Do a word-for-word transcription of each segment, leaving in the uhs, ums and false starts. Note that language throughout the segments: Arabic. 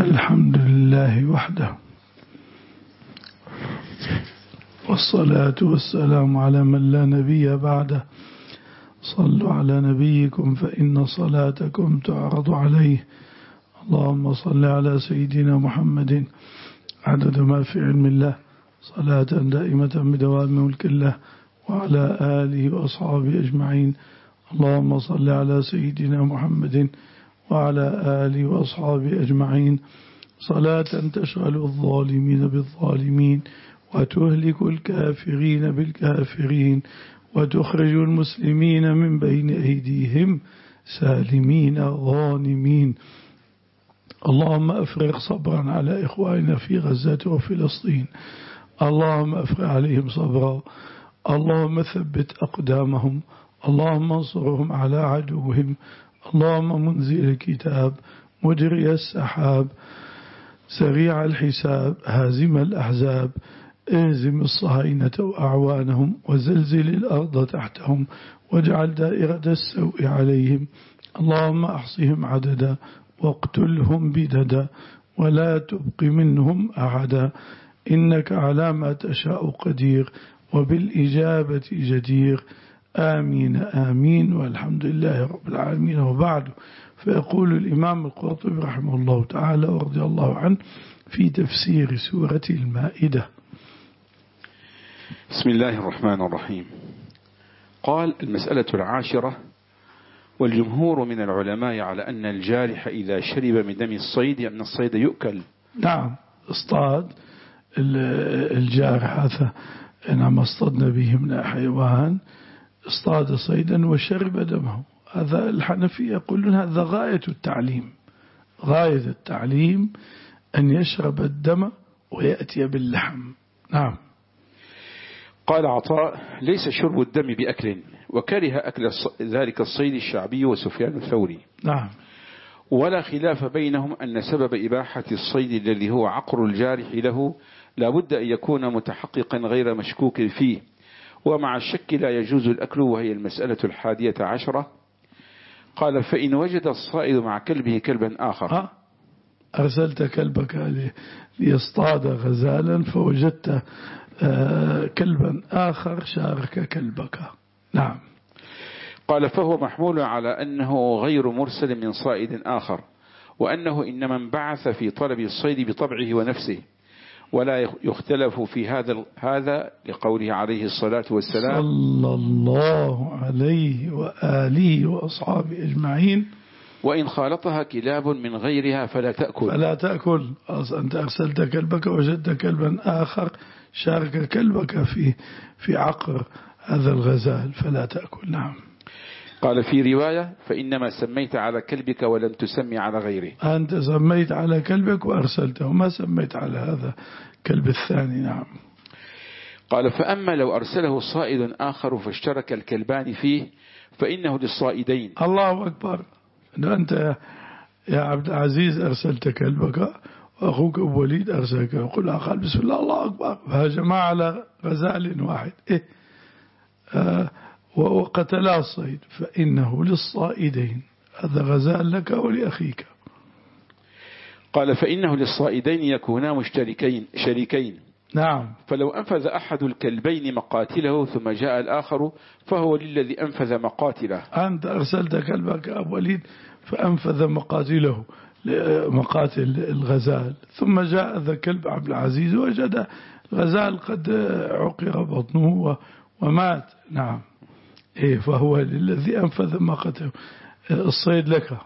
الحمد لله وحده، والصلاة والسلام على من لا نبي بعده. صلوا على نبيكم فإن صلاتكم تعرض عليه. اللهم صل على سيدنا محمد عدد ما في علم الله، صلاة دائمة بدوام ملك الله، وعلى آله وأصحابه أجمعين. اللهم صل على سيدنا محمد وعلى آله وأصحابه أجمعين، صلاة تشغل الظالمين بالظالمين، وتهلك الكافرين بالكافرين، وتخرج المسلمين من بين أيديهم سالمين غانمين. اللهم أفرغ صبرا على إخواننا في غزة وفلسطين، اللهم أفرغ عليهم صبرا، اللهم ثبت أقدامهم، اللهم انصرهم على عدوهم، اللهم منزل الكتاب، مجري السحاب، سريع الحساب، هازم الأحزاب، اهزم الصهاينة وأعوانهم، وزلزل الأرض تحتهم، واجعل دائرة السوء عليهم. اللهم أحصهم عددا، واقتلهم بددا، ولا تبق منهم أحدا، إنك على ما تشاء قدير، وبالإجابة جدير. آمين آمين، والحمد لله رب العالمين. وبعد، فيقول الإمام القرطبي رحمه الله تعالى ورضي الله عنه في تفسير سورة المائدة: بسم الله الرحمن الرحيم. قال: المسألة العاشرة: والجمهور من العلماء على أن الجارح إذا شرب من دم الصيد أن الصيد يؤكل. نعم، اصطاد الجارح هذا، إنما اصطدنا به من حيوان، اصطاد صيدا وشرب دمه. هذا الحنفية يقولون هذا غاية التعليم، غاية التعليم أن يشرب الدم ويأتي باللحم. نعم. قال عطاء: ليس شرب الدم بأكل، وكره أكل ذلك الصيد الشعبي وسفيان الثوري. نعم. ولا خلاف بينهم أن سبب إباحة الصيد الذي هو عقر الجارح له لا بد أن يكون متحققا غير مشكوك فيه، ومع الشك لا يجوز الأكل، وهي المسألة الحادية عشرة. قال: فإن وجد الصائد مع كلبه كلبا آخر. أرسلت كلبك ليصطاد غزالا فوجدت كلبا آخر شارك كلبك. نعم. قال: فهو محمول على أنه غير مرسل من صائد آخر، وأنه إنما انبعث في طلب الصيد بطبعه ونفسه، ولا يختلف في هذا هذا لقوله عليه الصلاة والسلام صلى الله عليه وآله وأصحابه أجمعين: وإن خالطها كلاب من غيرها فلا تأكل. فلا تأكل. أنت أرسلت كلبك وجدت كلبا آخر شارك كلبك في في عقر هذا الغزال فلا تأكل. نعم. قال في رواية: فإنما سميت على كلبك ولم تسمي على غيره. أنت سميت على كلبك وأرسلته، ما سميت على هذا كلب الثاني. نعم. قال: فأما لو أرسله صائد آخر فاشترك الكلبان فيه فإنه للصائدين. الله أكبر. أنت يا عبد العزيز أرسلت كلبك، وأخوك أبو وليد أرسلك، يقول قال بسم الله الله أكبر، فهجما على غزال واحد إيه آه وقتلا الصيد، فإنه للصائدين، هذا غزال لك ولأخيك. قال: فإنه للصائدين يكونا مشتركين شريكين. نعم. فلو أنفذ أحد الكلبين مقاتله ثم جاء الآخر فهو للذي أنفذ مقاتله. أنت أرسلت كلبك أبو وليد فأنفذ مقاتله مقاتل الغزال، ثم جاء ذا كلب عبد العزيز وجد الغزال قد عقر بطنه ومات. نعم. إيه، فهو للذي أنفذ مقاتله، الصيد لك.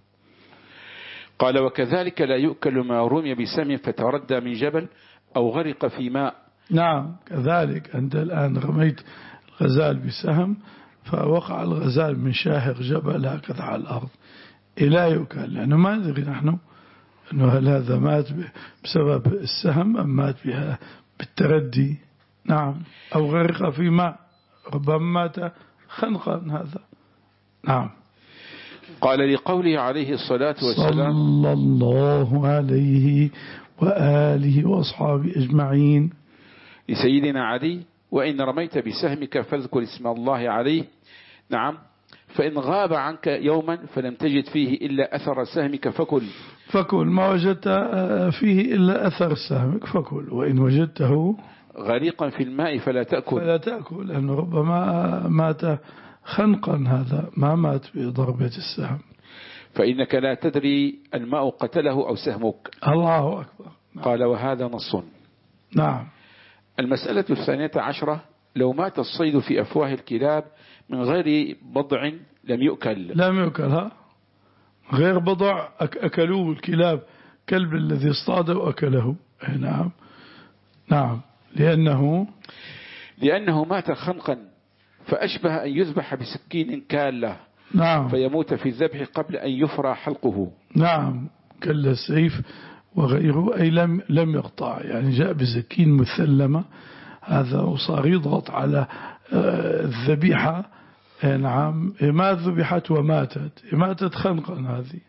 قال: وكذلك لا يؤكل ما رمي بسم فتردى من جبل أو غرق في ماء. نعم، كذلك أنت الآن رميت الغزال بسهم فوقع الغزال من شاهق جبل هكذا على الأرض، لا يؤكل، لأنه ما ندري نحن أنه هل هذا مات بسبب السهم أم مات بها بالتردي. نعم. أو غرق في ماء، ربما مات خنقا هذا. نعم. قال: لقوله عليه الصلاة والسلام صلى الله عليه وآله وأصحابه أجمعين لسيدنا علي: وإن رميت بسهمك فاذكر اسم الله عليه. نعم. فإن غاب عنك يوما فلم تجد فيه إلا أثر سهمك فكل فكل ما وجدت فيه إلا أثر سهمك فكل، وإن وجدته غريقا في الماء فلا تأكل فلا تأكل، لأنه ربما مات خنقا، هذا ما مات بضربة السهم. فإنك لا تدري الماء قتله أو سهمك. الله أكبر. نعم. قال وهذا نص. نعم. المسألة الثانية عشرة: لو مات الصيد في أفواه الكلاب من غير بضع لم يؤكل. لم يؤكل، ها غير بضع أكلوه الكلاب، كلب الذي اصطاد وأكله. نعم نعم لأنه لأنه مات خنقا فأشبه أن يذبح بسكين كالة. نعم. فيموت في الذبح قبل أن يفرى حلقه. نعم كل السيف وغيره، أي لم لم يقطع، يعني جاء بسكين مثلمة هذا وصار يضغط على الذبيحة. نعم ما ذبحت وماتت، ماتت خنقا هذه.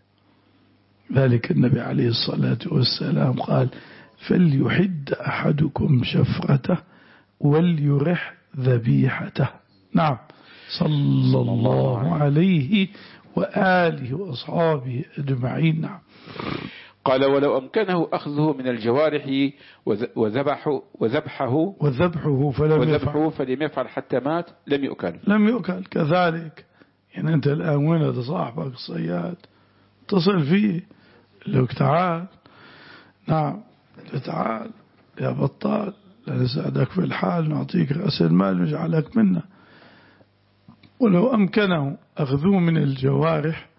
ذلك النبي عليه الصلاة والسلام قال فليحد أحدكم شفرته وليرح ذبيحته. نعم صلى الله عليه وآله وأصحابه أجمعين. نعم. قال ولو أمكنه أخذه من الجوارح وذبحه وذبحه وذبحه فلم وذبحه فلم يفعل حتى مات لم يؤكل. لم يؤكل كذلك. يعني أنت الآن وين صاحبك الصياد اتصل فيه لو تعال، نعم تعال يا بطال لنساعدك في الحال، نعطيك رأس المال نجعلك منا. ولو أمكنه أخذوه من الجوارح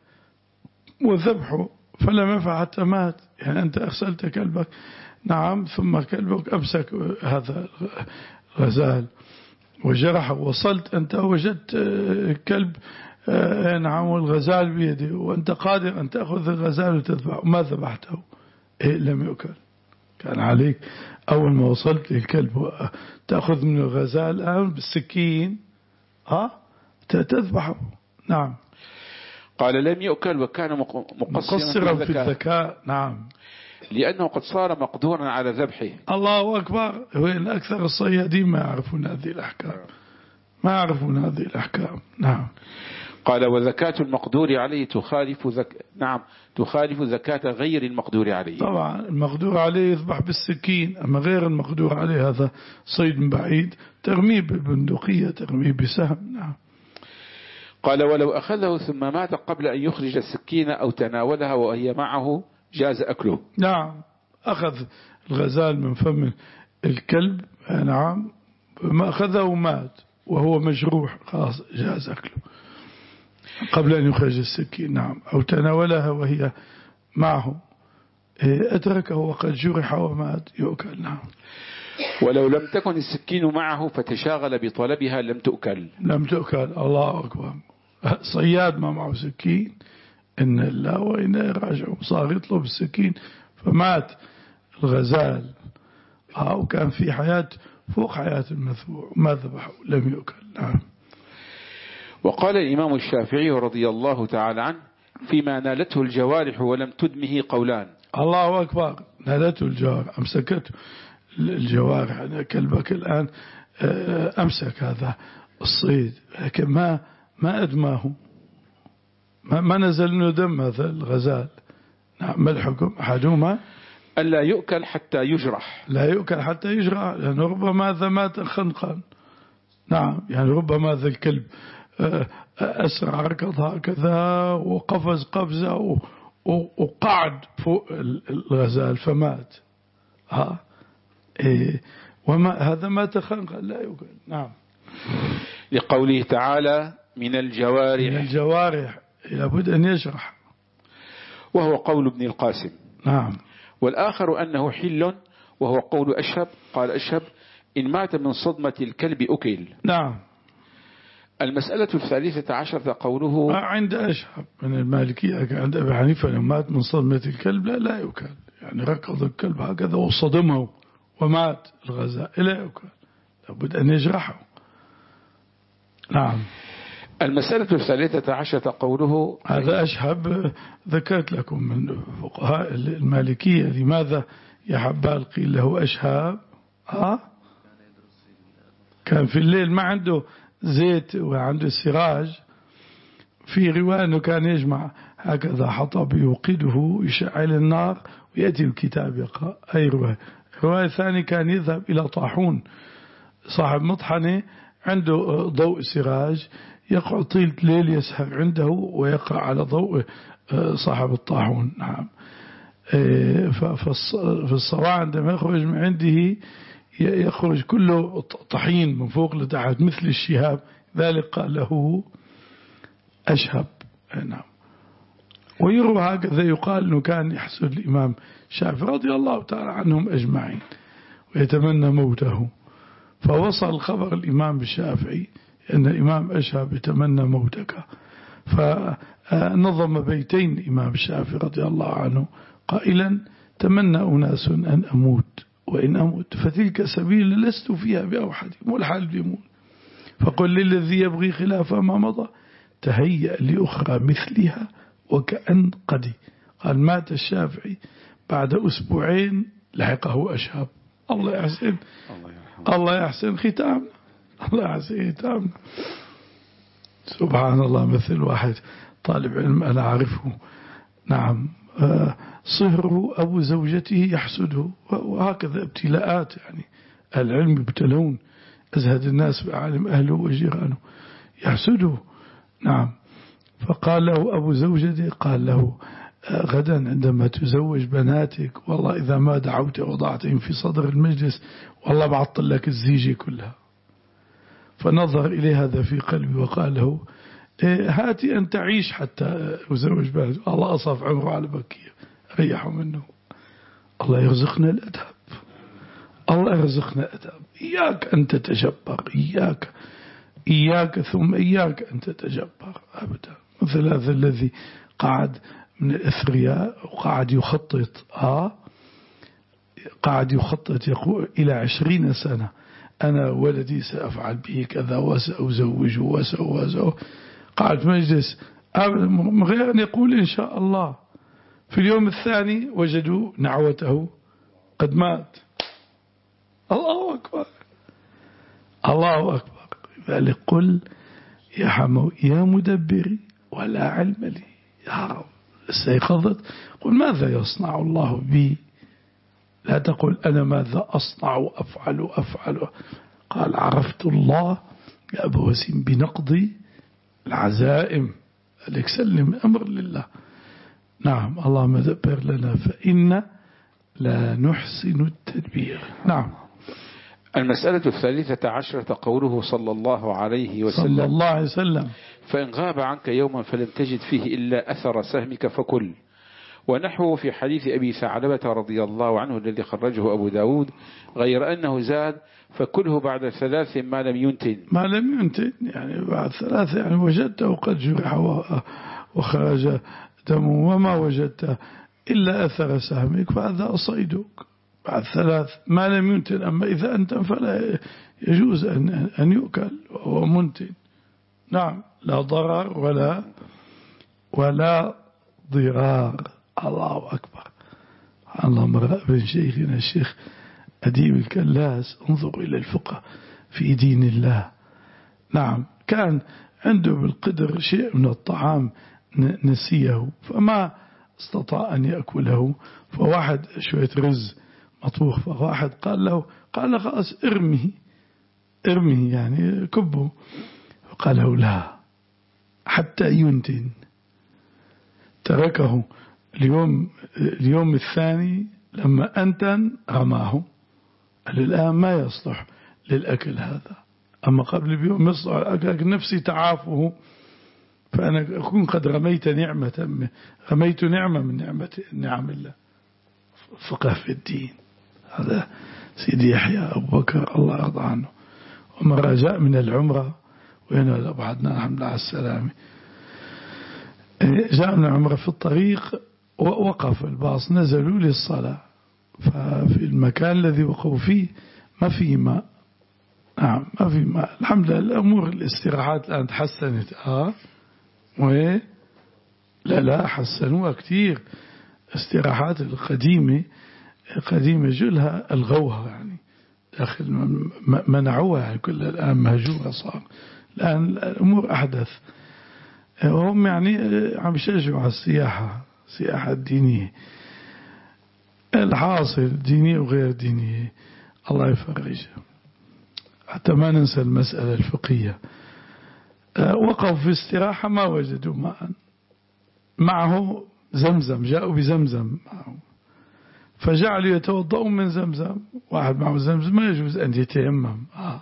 وذبحه فلم يفعل حتى مات. يعني أنت أرسلت كلبك، نعم، ثم كلبك أمسك هذا الغزال وجرحه، وصلت أنت وجدت كلب نعم والغزال بيده، وأنت قادر أن تأخذ الغزال وتذبحه، ما ذبحته، إيه لم يؤكل. كان عليك أول ما وصلت للكلب تأخذ من الغزال الآن بالسكين ها تذبحه. نعم. قال لم يؤكل وكان مقصرا في الذكاء. نعم لأنه قد صار مقدورا على ذبحه. الله أكبر. وإن أكثر الصيادين ما يعرفون هذه الأحكام، ما يعرفون هذه الأحكام. نعم. قال وزكاة المقدور عليه تخالف زك... نعم تخالف زكاة غير المقدور عليه. طبعا المقدور عليه يذبح بالسكين، أما غير المقدور عليه هذا صيد من بعيد، ترميه بالبندقية، ترميه بسهم. نعم. قال ولو أخذه ثم مات قبل أن يخرج السكين أو تناولها وهي معه جاز أكله. نعم. أخذ الغزال من فم الكلب، نعم، ما أخذه ومات وهو مجروح، خلاص جاز أكله قبل أن يخرج السكين. نعم. أو تناولها وهي معه، أتركه وقد جرح ومات، يؤكل. نعم. ولو لم تكن السكين معه فتشاغل بطلبها لم تؤكل. لم تؤكل. الله أكبر. صياد ما معه سكين، إن الله وإنا راجعون، صار يطلب السكين فمات الغزال، أو كان في حياة فوق حياة المذبوح ما ذبحه لم يؤكل. نعم. وقال الإمام الشافعي رضي الله تعالى عنه فيما نالته الجوارح ولم تدمه قولان. الله أكبر. نالته الجوارح، أمسكته الجوارح. أنا كلبك الآن أمسك هذا الصيد لكن ما ما أدماه، ما, ما نزل منه دم هذا الغزال. نعم. ما الحكم؟ أحدهما ألا يؤكل حتى يجرح. لا يؤكل حتى يجرح، لأنه ربما هذا مات خنقا. نعم. يعني ربما هذا الكلب أسرع، ركض هكذا وقفز قفزة وقعد فوق الغزال فمات. ها إيه، وما هذا مات خنقا لا يؤكل. نعم. لقوله تعالى من الجوارح. من الجوارح لابد أن يجرح، وهو قول ابن القاسم. نعم. والآخر أنه حل، وهو قول أشهب. قال أشهب إن مات من صدمة الكلب أكل. نعم. المسألة الثالثة عشرة قوله عند أشهب من المالكية، عند أبي حنيفة لو مات من صدمة الكلب لا لا يؤكل، يعني ركض الكلب هكذا وصدمه ومات الغزال لا يؤكل، لابد أن يجرحه. نعم. المسألة الثالثة عشرة قوله هذا أشهب ذكرت لكم من فقهاء المالكية لماذا يا حبال قيل له أشهب. ها كان في الليل ما عنده زيت وعنده سراج، في رواية أنه كان يجمع هكذا حطب يوقده يشعل النار ويأتي الكتاب يقرأ. أي رواية. رواية ثانية كان يذهب إلى طاحون صاحب مطحنة عنده ضوء سراج يقعد طيلة ليل يسهر عنده ويقرأ على ضوء صاحب الطاحون. نعم. في الصباح عندما يخرج من عنده يخرج كله طحين من فوق لتحت مثل الشهاب، ذلك قال له أشهب. نعم. ويروى هكذا يقال أنه كان يحسد الإمام الشافعي رضي الله تعالى عنهم أجمعين ويتمنى موته، فوصل خبر الإمام الشافعي أن الإمام أشهب يتمنى موتك، فنظم بيتين الإمام الشافعي رضي الله عنه قائلا: تمنى أناس أن أموت، وإن أموت فتلك سبيل لست فيها بأوحدهم والحال بيموت، فقل للذي يبغي خلاف ما مضى تهيأ لأخرى مثلها وكأن قدي. قال مات الشافعي بعد أسبوعين لحقه أشهب. الله يحسن الله يحسن ختام الله يحسن ختام. سبحان الله. مثل واحد طالب علم أنا أعرفه، نعم، صهره أبو زوجته يحسده، وهكذا ابتلاءات، يعني العلم يبتلون، أزهد الناس بعالم أهله وجيرانه يحسده. نعم. فقال له أبو زوجته، قال له غدا عندما تزوج بناتك والله إذا ما دعوت وضعتهم في صدر المجلس والله بعطل لك الزيجة كلها. فنظر إليه هذا في قلبي وقال له هاتي أن تعيش حتى أزوج بناتك. الله أصف عمره على بكية ريحوا منه. الله يرزقنا الأدب، الله يرزقنا الأدب. إياك أن تتجبر، إياك إياك ثم إياك أن تتجبر أبدا. مثل هذا الذي قعد من الأثرياء وقعد يخطط آه قعد يخطط يقول إلى عشرين سنة أنا ولدي سأفعل به كذا وسأزوجه وسأزوجه. قعد في مجلس من غير أن يقول إن شاء الله. في اليوم الثاني وجدوا نعوته قد مات. الله أكبر الله أكبر. ذلك قل يا حمو يا مدبري ولا علم لي. يا رب استيقظت قل ماذا يصنع الله بي، لا تقل أنا ماذا أصنع وأفعل وأفعل. قال عرفت الله يا أبو وسيم بنقضي العزائم، لك سلم أمر لله. نعم. اللهم دبر لنا فإن لا نحسن التدبير. نعم. المسألة الثالثة عشرة قوله صلى الله عليه وسلم صلى الله عليه وسلم فإن غاب عنك يوما فلم تجد فيه إلا أثر سهمك فكل. ونحوه في حديث أبي ثعلبة رضي الله عنه الذي خرجه أبو داود، غير أنه زاد فكله بعد ثلاث ما لم ينتن. ما لم ينتن يعني بعد ثلاث، يعني وجدته قد جرح وخرج دمه، وما وجدته إلا أثر سهمك فهذا أصيدك بعد ثلاث ما لم ينتن. أما إذا أنتن فلا يجوز أن أن يؤكل وهو منتن. نعم. لا ضرر ولا ولا ضرار. الله أكبر. اللهم رأى شيخنا الشيخ أديب الكلاس انظر إلى الفقه في دين الله. نعم. كان عنده بالقدر شيء من الطعام نسيه فما استطاع أن يأكله، فواحد شوية رز مطبوخ، فواحد قال له قال له خلاص ارمه ارمه يعني كبه، فقال له لا حتى ينتن. تركه اليوم اليوم الثاني لما أنتن رماه. قال الآن ما يصلح للأكل هذا، أما قبل بيوم يصلح الأكل نفسي تعافه، فأنا أكون قد رميت نعمة رميت نعمة من نعمة نعم الله. فقه في الدين. هذا سيدي يحيى أبو بكر الله يرضى عنه. ومرة جاء من العمرة وهنا بعدنا الحمد لله على السلامة، جاء من العمرة في الطريق ووقف الباص، نزلوا للصلاة، ففي المكان الذي وقفوا فيه ما في ماء. نعم ما في ماء. الحمد لله الأمور الاستراحات الآن تحسنت آه وإيه لا لا حسنوها كتير. استراحات القديمة قديمة جلها الغوها يعني داخل منعوها يعني كلها الآن مهجورة صار. الآن الأمور أحدث. هم يعني عم يشجعوا على السياحة السياحة الدينية. الحاصل دينية وغير دينية الله يفرج. حتى ما ننسى المسألة الفقهية. وقفوا في استراحة ما وجدوا ماء، معه زمزم، جاءوا بزمزم معه فجعلوا يتوضؤون من زمزم. واحد معه زمزم ما يجوز أن يتيمم. آه.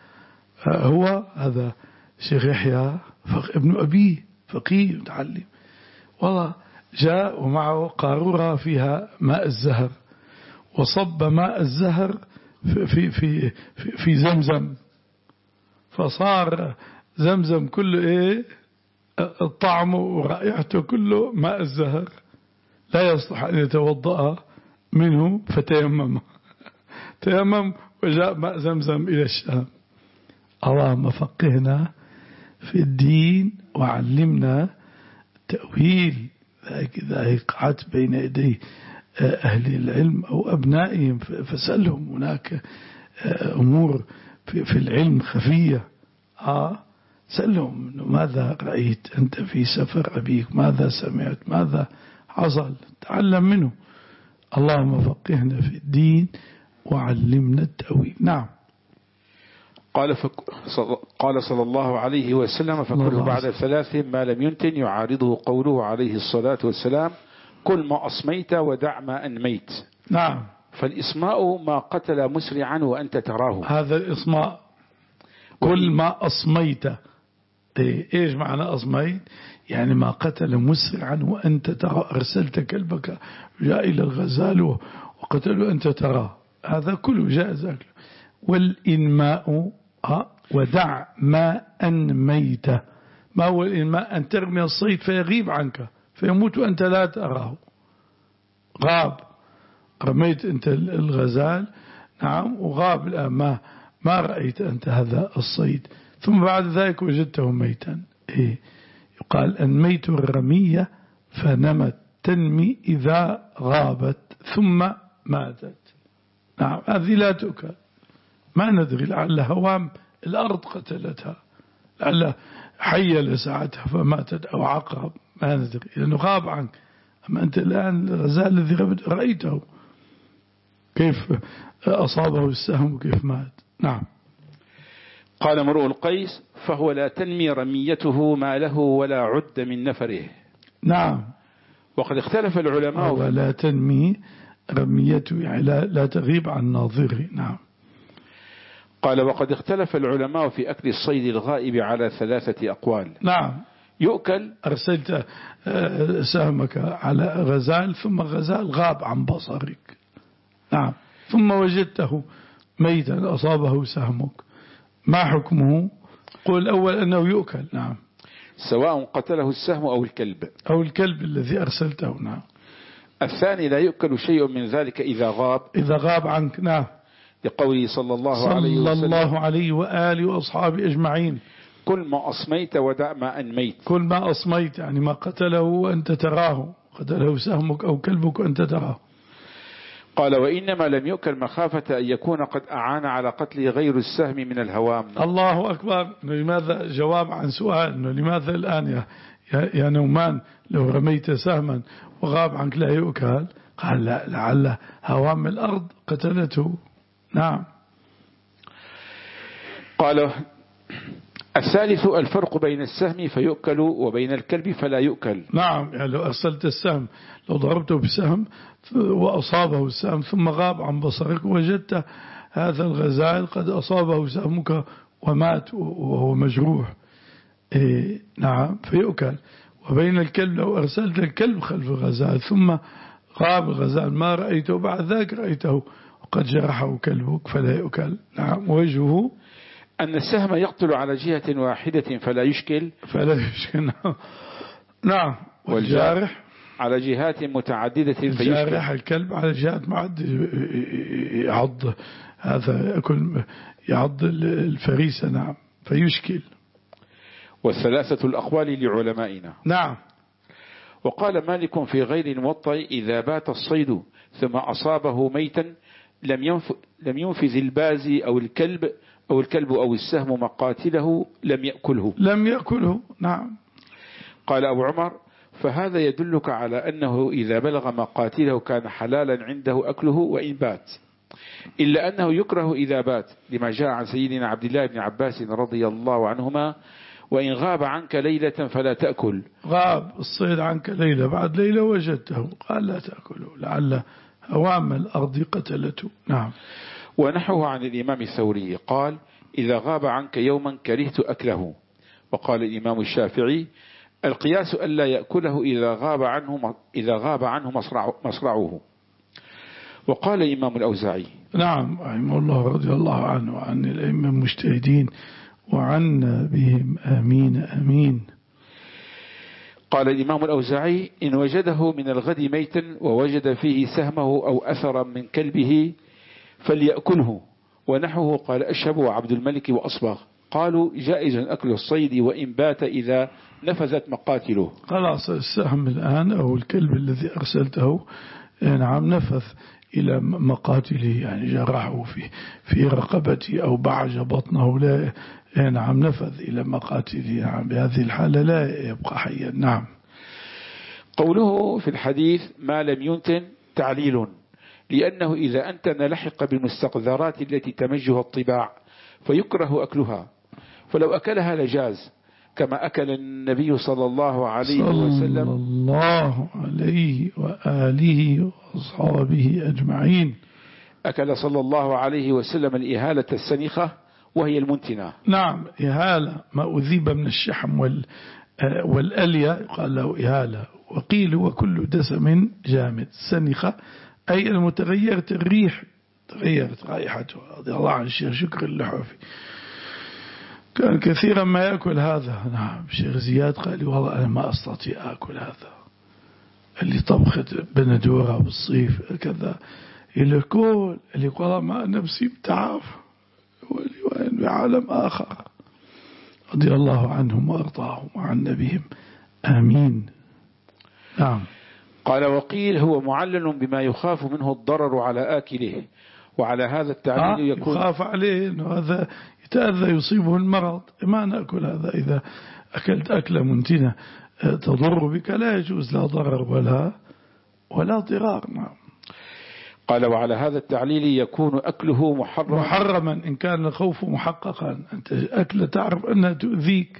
هو هذا شيخ يحيى ابن أبيه فقيه متعلم، والله جاء ومعه قارورة فيها ماء الزهر وصب ماء الزهر في, في, في, في, في زمزم، فصار زمزم كله إيه الطعم ورائحته كله ماء الزهر، لا يصلح أن يتوضأ منه فتيمم تيمم وجاء ماء زمزم إلى الشام. اللهم فقهنا في الدين وعلمنا تأويل. إذا قعدت بين يدي أهل العلم أو أبنائهم فسألهم، هناك أمور في العلم خفية، آه سألهم ماذا رأيت أنت في سفر أبيك، ماذا سمعت، ماذا حصل، تعلم منه. اللهم فقهنا في الدين وعلمنا التأويل. نعم. قال فك... قال صلى الله عليه وسلم فكله بعد ثلاث ما لم ينتن يعارضه قوله عليه الصلاة والسلام كل ما أصميت ودع ما أنميت. نعم. فالإصماء ما قتل مسرعا وأنت تراه، هذا الإصماء. كل ما أصميت إيه؟ إيش معنى أصميت؟ يعني ما قتل مسرعا وأنت ترى، أرسلت كلبك جاء إلى الغزال وقتله أنت تراه، هذا كله جائز أكله. والإنماء ودع ما أنميت. ما هو الإنماء؟ أن ترمي الصيد فيغيب عنك فيموت وأنت لا تراه، غاب، رميت أنت الغزال نعم وغاب الآن ما, ما رأيت أنت هذا الصيد، ثم بعد ذلك وجدته ميتا. إيه؟ يقال أنميت الرمية فنمت تنمي إذا غابت ثم ماتت. نعم هذه لا تؤكل، ما ندري، لعل هوام الأرض قتلتها، لعل حية لساعتها فماتت أو عقرب، ما ندري لأنه غاب عنك. أما أنت الآن الغزال الذي رأيته كيف أصابه السهم وكيف مات. نعم. قال امرؤ القيس فهو لا تنمي رميته ما له ولا عد من نفره. نعم. وقد اختلف العلماء ولا تنمي رميته يعني لا, لا تغيب عن ناظره. نعم. قال وقد اختلف العلماء في أكل الصيد الغائب على ثلاثة أقوال. نعم. يؤكل، أرسلت سهمك على غزال ثم غزال غاب عن بصرك، نعم، ثم وجدته ميتا أصابه سهمك، ما حكمه؟ قل الأول أنه يؤكل. نعم. سواء قتله السهم أو الكلب أو الكلب الذي أرسلته. نعم. الثاني لا يؤكل شيء من ذلك إذا غاب إذا غاب عنك. نعم. لقوله صلى الله صلى عليه وسلم صلى الله عليه وآله وأصحابه أجمعين كل ما أصميت ودع ما أنميت. كل ما أصميت يعني ما قتله وأنت تراه، قتله سهمك أو كلبك وأنت تراه. قال وإنما لم يؤكل مخافة أن يكون قد أعان على قتل غير السهم من الهوام. الله أكبر. لماذا؟ جواب عن سؤال إنه لماذا الآن يا, يا, يا نومان لو رميت سهما وغاب عنك لا يؤكل؟ قال لا، لعل هوام الأرض قتلته. نعم. قال الثالث الفرق بين السهم فيؤكل وبين الكلب فلا يؤكل. نعم. يعني لو أرسلت السهم، لو ضربته بسهم وأصابه السهم ثم غاب عن بصرك وجدت هذا الغزال قد أصابه سهمك ومات وهو مجروح، إيه نعم فيؤكل. وبين الكلب لو أرسلت الكلب خلف الغزال ثم غاب الغزال ما رأيته بعد ذاك رأيته وقد جرحه كلبك فلا يؤكل. نعم. وجهه أن السهم يقتل على جهة واحدة فلا يشكل فلا يشكل. نعم. والجارح على جهات متعددة فيشكل. جارح الكلب على جهات معددة يعض، هذا يأكل يعض الفريسة. نعم فيشكل. والثلاثة الأقوال لعلمائنا. نعم. وقال مالك في غير الموطأ إذا بات الصيد ثم أصابه ميتا لم لم ينفذ البازي أو الكلب أو الكلب أو السهم مقاتله لم يأكله. لم يأكله. نعم. قال أبو عمر: فهذا يدلك على أنه إذا بلغ مقاتله كان حلالا عنده أكله وإن بات، إلا أنه يكره إذا بات، لما جاء عن سيدنا عبد الله بن عباس رضي الله عنهما: وإن غاب عنك ليلة فلا تأكل. غاب الصيد عنك ليلة، بعد ليلة وجدته، قال لا تأكله لعل هوام الأرض قتلته. نعم. ونحوه عن الإمام الثوري قال: إذا غاب عنك يوما كرهت أكله. وقال الإمام الشافعي: القياس ألا يأكله إذا غاب عنه إذا غاب عنه مصرعه. وقال الإمام الأوزاعي: نعم رحمه الله رضي الله عنه وعن الأئمة المجتهدين وعنا بهم آمين آمين. قال الإمام الأوزاعي: إن وجده من الغد ميتا ووجد فيه سهمه أو أثرا من كلبه فليأكله. ونحوه قال أشهب وعبد الملك وأصبغ، قالوا جائز أكل الصيد وإن بات إذا نفذت مقاتله. خلاص السهم الآن أو الكلب الذي أرسلته نعم نفذ إلى مقاتله، يعني جرحه في في رقبته أو بعج بطنه، لا نعم نفذ إلى مقاتله. نعم بهذه الحالة لا يبقى حيا. نعم. قوله في الحديث ما لم ينتن تعليل، لأنه إذا أنتن لحق بالمستقذرات التي تمجها الطباع فيكره أكلها، فلو أكلها لجاز، كما أكل النبي صلى الله عليه وسلم صلى الله عليه وآله وأصحابه أجمعين. أكل صلى الله عليه وسلم الإهالة السنخة وهي المنتنة. نعم إهالة ما أذيب من الشحم وال والألية قال له إهالة. وقيل وكل دسم جامد. سنخة أي المتغيرة الريح، تغيرت رائحته. رضي الله عن الشيخ شكر اللحوفي كان كثيرا ما يأكل هذا. نعم الشيخ زياد قال والله أنا ما أستطيع أكل هذا اللي طبخت بندورة بالصيف كذا، اللي كل اللي قال ما نفسي بتعاف واللي بعالم آخر. رضي الله عنهم وأرضاهم وعن نبيهم آمين. نعم. قال وقيل هو معلل بما يخاف منه الضرر على آكله، وعلى هذا التعليل آه يكون يخاف عليه أنه هذا يتأذى يصيبه المرض. ما نأكل هذا، إذا أكلت أكلة منتنة تضر بك لا يجوز لا ضرر ولا ولا ضرار. نعم. قال وعلى هذا التعليل يكون أكله محرما محرما إن كان الخوف محققا. أنت أكلة تعرف أنها تؤذيك،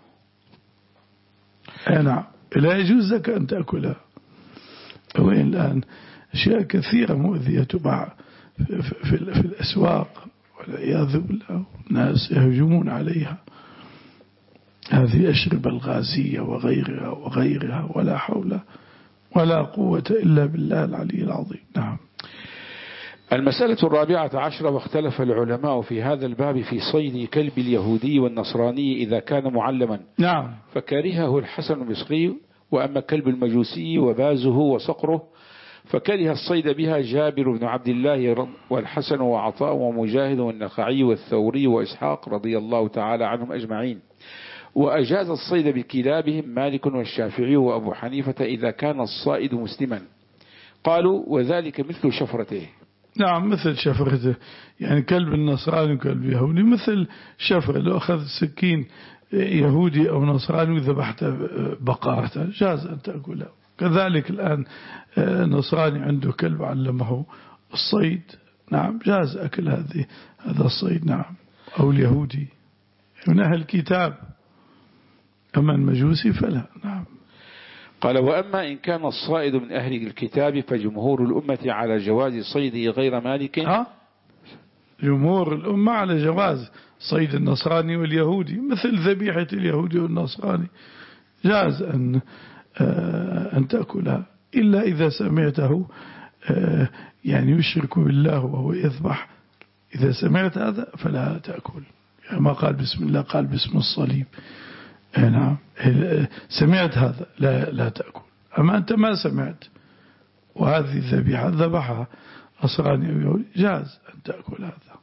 نعم لا يجوز لك أن تأكلها. وين الآن أشياء كثيرة مؤذية تباع في, في, في الأسواق والعياذ بالله، الناس يهجمون عليها، هذه أشربة الغازية وغيرها وغيرها، ولا حول ولا قوة إلا بالله العلي العظيم. نعم. المسألة الرابعة عشرة، واختلف العلماء في هذا الباب في صيد كلب اليهودي والنصراني إذا كان معلما. نعم. فكرهه الحسن البصري، وأما كلب المجوسي وبازه وصقره فكره الصيد بها جابر بن عبد الله والحسن وعطاء ومجاهد والنخعي والثوري وإسحاق رضي الله تعالى عنهم أجمعين. وأجاز الصيد بكلابهم مالك والشافعي وأبو حنيفة إذا كان الصائد مسلما. قالوا وذلك مثل شفرته. نعم مثل شفرته، يعني كلب النصراني وكلب يهودي مثل شفرة. لو أخذ سكين يهودي أو نصراني وذبحت بقرة جاز أن تأكلها. كذلك الآن نصراني عنده كلب علمه الصيد، نعم جاز أكل هذه هذا الصيد. نعم. أو اليهودي من أهل الكتاب، أما المجوسي فلا. نعم. قال وأما إن كان الصائد من أهل الكتاب فجمهور الأمة على جواز صيده غير مالك. ها؟ جمهور الأمة على جواز صيد النصراني واليهودي مثل ذبيحة اليهودي والنصراني، جاز أن أن تأكلها، إلا إذا سمعته يعني يشرك بالله وهو يذبح. إذا سمعت هذا فلا تأكل، يعني ما قال بسم الله قال باسم الصليب. نعم سمعت هذا لا لا تأكل. أما أنت ما سمعت وهذه الذبيحة ذبحها نصراني أو يهودي جاز أن تأكل هذا.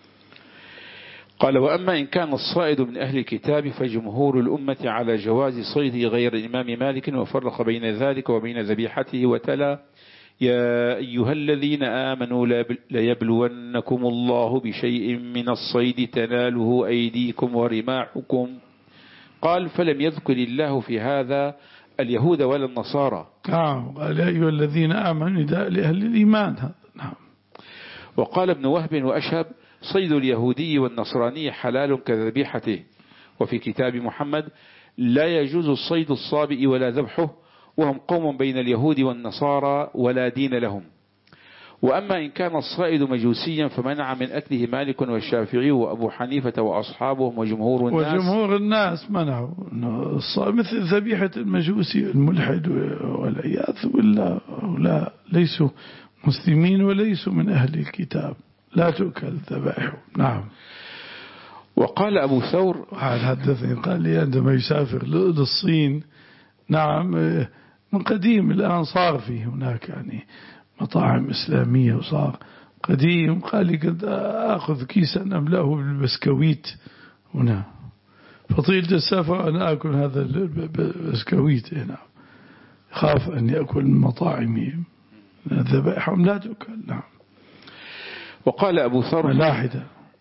قال وأما إن كان الصائد من أهل الكتاب فجمهور الأمة على جواز صيده غير الإمام مالك، وفرق بين ذلك وبين ذبيحته وتلا يا أيها الذين آمنوا ليبلونكم الله بشيء من الصيد تناله أيديكم ورماحكم قال فلم يذكر الله في هذا اليهود ولا النصارى. نعم قال يا أيها الذين آمنوا نداء لأهل الإيمان. نعم. وقال ابن وهب وأشهب صيد اليهودي والنصراني حلال كذبيحته. وفي كتاب محمد لا يجوز الصيد الصابئ ولا ذبحه وهم قوم بين اليهود والنصارى ولا دين لهم. وأما إن كان الصائد مجوسيا فمنع من أكله مالك والشافعي وأبو حنيفة وأصحابهم وجمهور الناس وجمهور الناس منعوا مثل ذبيحة المجوسي الملحد والعياذ بالله، لا ليسوا مسلمين وليسوا من أهل الكتاب، لا تؤكل ذبائحهم. نعم. وقال أبو ثور حدثني قال لي عندما يسافر للصين، نعم من قديم الآن صار في هناك يعني مطاعم إسلامية وصار قديم، قال لي قد أخذ كيسا أملأه بالبسكويت هنا، فطيلة السفر أنا أكل هذا البسكويت هنا، خاف أن يأكل من مطاعمهم ذبائحهم لا تؤكل. نعم. وقال أبو ثور ملاحدة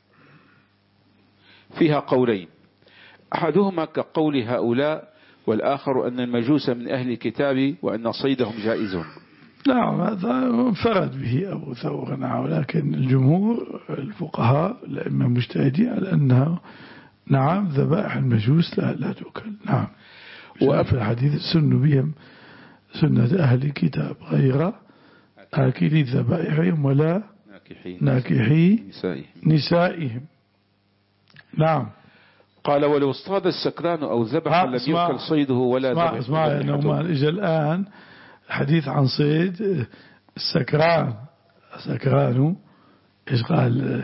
فيها قولين، أحدهما كقول هؤلاء والآخر أن المجوس من أهل الكتاب وأن صيدهم جائز. نعم هذا انفرد به أبو ثور. نعم. ولكن الجمهور الفقهاء الأئمة مجتهدين على أنها نعم ذبائح المجوس لا, لا تؤكل. نعم. وفي الحديث سن بهم سنة أهل الكتاب غير آكلي ذبائحهم ولا ناكحي نسائهم. نعم. قال ولو اصطاد السكران أو ذبح لم يؤكل صيده ولا ذبح. اسمع يا نومان، إجا الآن حديث عن صيد السكران. سكران إيش قال